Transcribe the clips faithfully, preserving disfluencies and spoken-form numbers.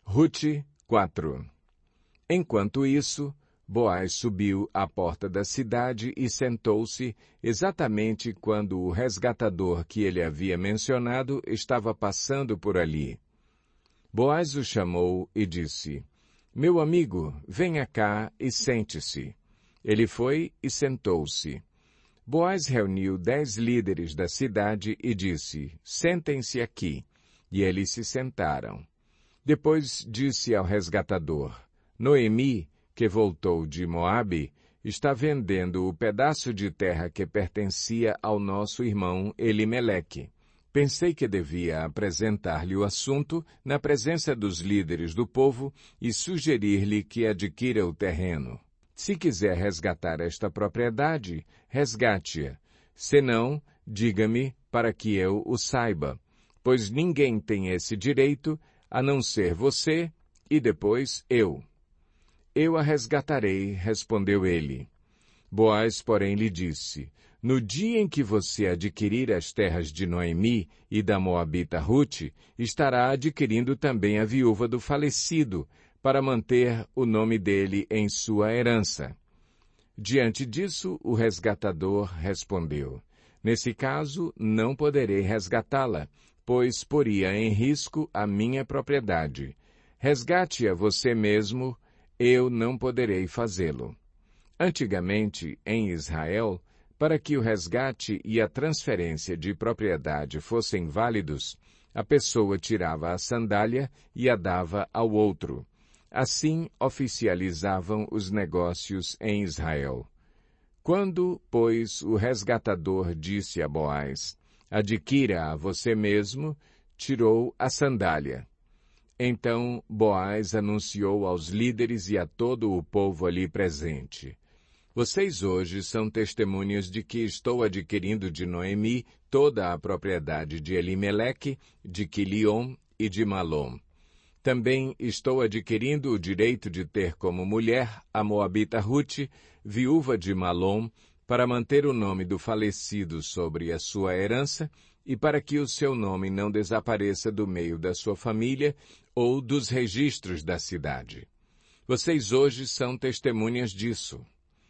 Rute quatro. Enquanto isso, Boaz subiu à porta da cidade e sentou-se exatamente quando o resgatador que ele havia mencionado estava passando por ali. Boaz o chamou e disse, "Meu amigo, venha cá e sente-se." Ele foi e sentou-se. Boaz reuniu dez líderes da cidade e disse, "Sentem-se aqui." E eles se sentaram. Depois disse ao resgatador, "Noemi, que voltou de Moabe, está vendendo o pedaço de terra que pertencia ao nosso irmão Elimeleque. Pensei que devia apresentar-lhe o assunto na presença dos líderes do povo e sugerir-lhe que adquira o terreno. Se quiser resgatar esta propriedade, resgate-a. Se não, diga-me para que eu o saiba, pois ninguém tem esse direito a não ser você e depois eu." "Eu a resgatarei", respondeu ele. Boaz, porém, lhe disse, "No dia em que você adquirir as terras de Noemi e da moabita Rute, estará adquirindo também a viúva do falecido, para manter o nome dele em sua herança." Diante disso, o resgatador respondeu, "Nesse caso, não poderei resgatá-la, pois poria em risco a minha propriedade. Resgate-a você mesmo, eu não poderei fazê-lo." Antigamente, em Israel, para que o resgate e a transferência de propriedade fossem válidos, a pessoa tirava a sandália e a dava ao outro. Assim oficializavam os negócios em Israel. Quando, pois, o resgatador disse a Boaz, "Adquira a você mesmo", tirou a sandália. Então Boaz anunciou aos líderes e a todo o povo ali presente, "Vocês hoje são testemunhas de que estou adquirindo de Noemi toda a propriedade de Elimeleque, de Quiliom e de Malom. Também estou adquirindo o direito de ter como mulher a moabita Rute, viúva de Malom, para manter o nome do falecido sobre a sua herança e para que o seu nome não desapareça do meio da sua família ou dos registros da cidade. Vocês hoje são testemunhas disso."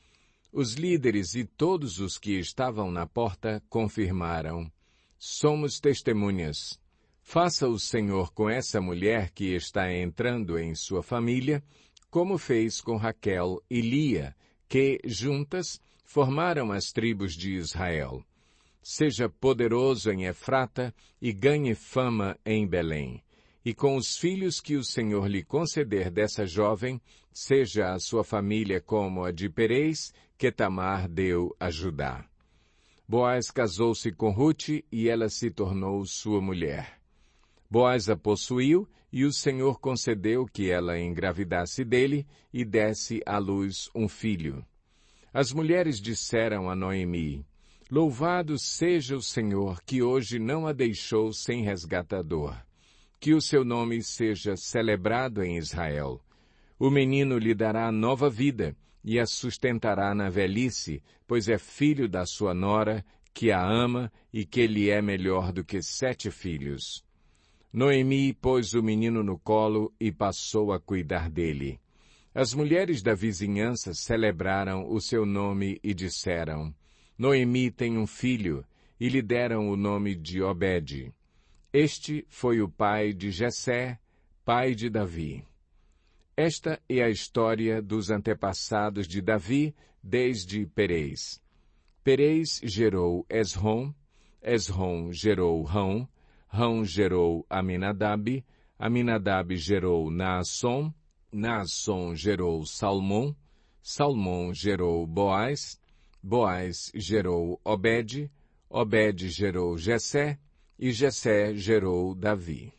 Os líderes e todos os que estavam na porta confirmaram, "Somos testemunhas. Faça o Senhor com essa mulher que está entrando em sua família, como fez com Raquel e Lia, que, juntas, formaram as tribos de Israel. Seja poderoso em Efrata e ganhe fama em Belém. E com os filhos que o Senhor lhe conceder dessa jovem, seja a sua família como a de Perez, que Tamar deu a Judá." Boaz casou-se com Rute e ela se tornou sua mulher. Boaz a possuiu e o Senhor concedeu que ela engravidasse dele e desse à luz um filho. As mulheres disseram a Noemi, "Louvado seja o Senhor que hoje não a deixou sem resgatador. Que o seu nome seja celebrado em Israel. O menino lhe dará nova vida e a sustentará na velhice, pois é filho da sua nora, que a ama e que lhe é melhor do que sete filhos." Noemi pôs o menino no colo e passou a cuidar dele. As mulheres da vizinhança celebraram o seu nome e disseram, "Noemi tem um filho", e lhe deram o nome de Obed. Este foi o pai de Jessé, pai de Davi. Esta é a história dos antepassados de Davi desde Perez. Perez gerou Esrom, Esrom gerou Rão, Rão gerou Aminadab, Aminadab gerou Naasson, Naasson gerou Salmom, Salmom gerou Boaz, Boaz gerou Obed, Obed gerou Jessé, e Jessé gerou Davi.